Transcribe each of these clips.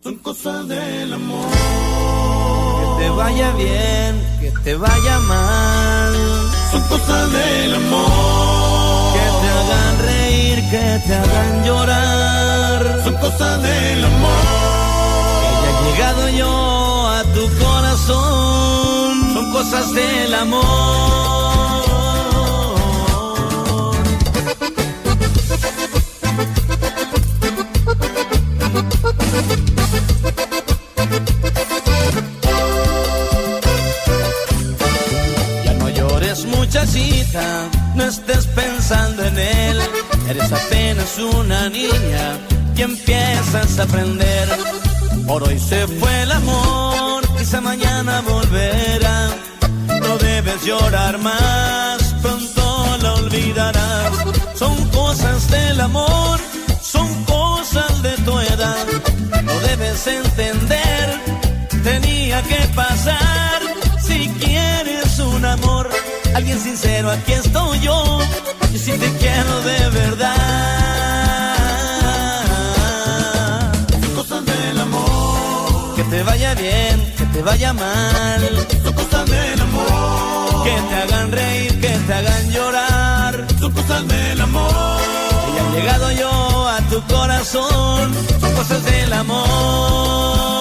son cosas del amor. Que te vaya bien, que te vaya mal, son cosas del amor. Que te hagan reír, que te hagan llorar, son cosas del amor. Que ya he llegado yo a tu corazón, son cosas del amor. Muchachita, no estés pensando en él, eres apenas una niña y empiezas a aprender. Por hoy se fue el amor, quizá mañana volverá. No debes llorar más, pronto la olvidarás. Son cosas del amor, son cosas de tu edad. No debes entender, tenía que pasar. Si quieres un amor, alguien sincero, aquí estoy yo. Yo sí te quiero de verdad. Son cosas del amor. Que te vaya bien, que te vaya mal, son cosas del amor. Que te hagan reír, que te hagan llorar, son cosas del amor. Y ya he llegado yo a tu corazón, son cosas del amor.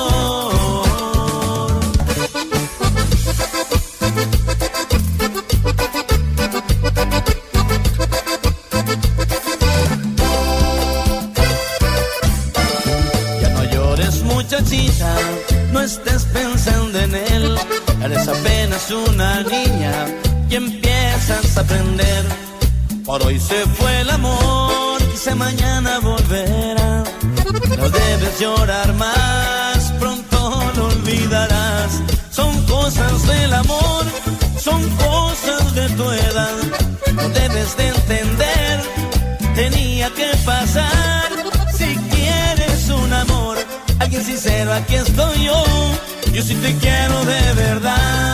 Muchachita, no estés pensando en él, eres apenas una niña y empiezas a aprender. Por hoy se fue el amor, quizá mañana volverá. No debes llorar más, pronto lo olvidarás. Son cosas del amor, son cosas de tu edad. No debes de entender, tenía que pasar. Si quieres un amor, alguien sincero, aquí estoy yo. Yo sí te quiero de verdad.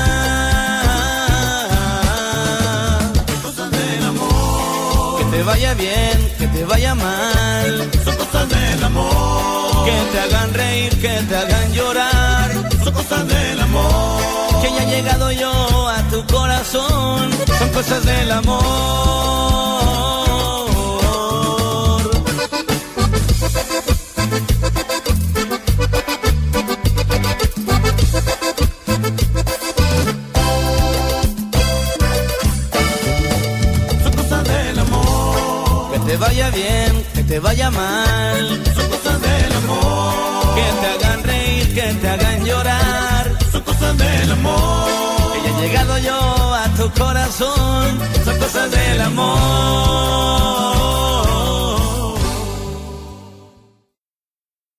Son cosas del amor. Que te vaya bien, que te vaya mal, son cosas del amor. Que te hagan reír, que te hagan llorar, son cosas del amor. Que ya he llegado yo a tu corazón, son cosas del amor. Que te vaya bien, que te vaya mal, son cosas del amor. Que te hagan reír, que te hagan llorar, son cosas del amor. Que ya he llegado yo a tu corazón, son cosas del amor.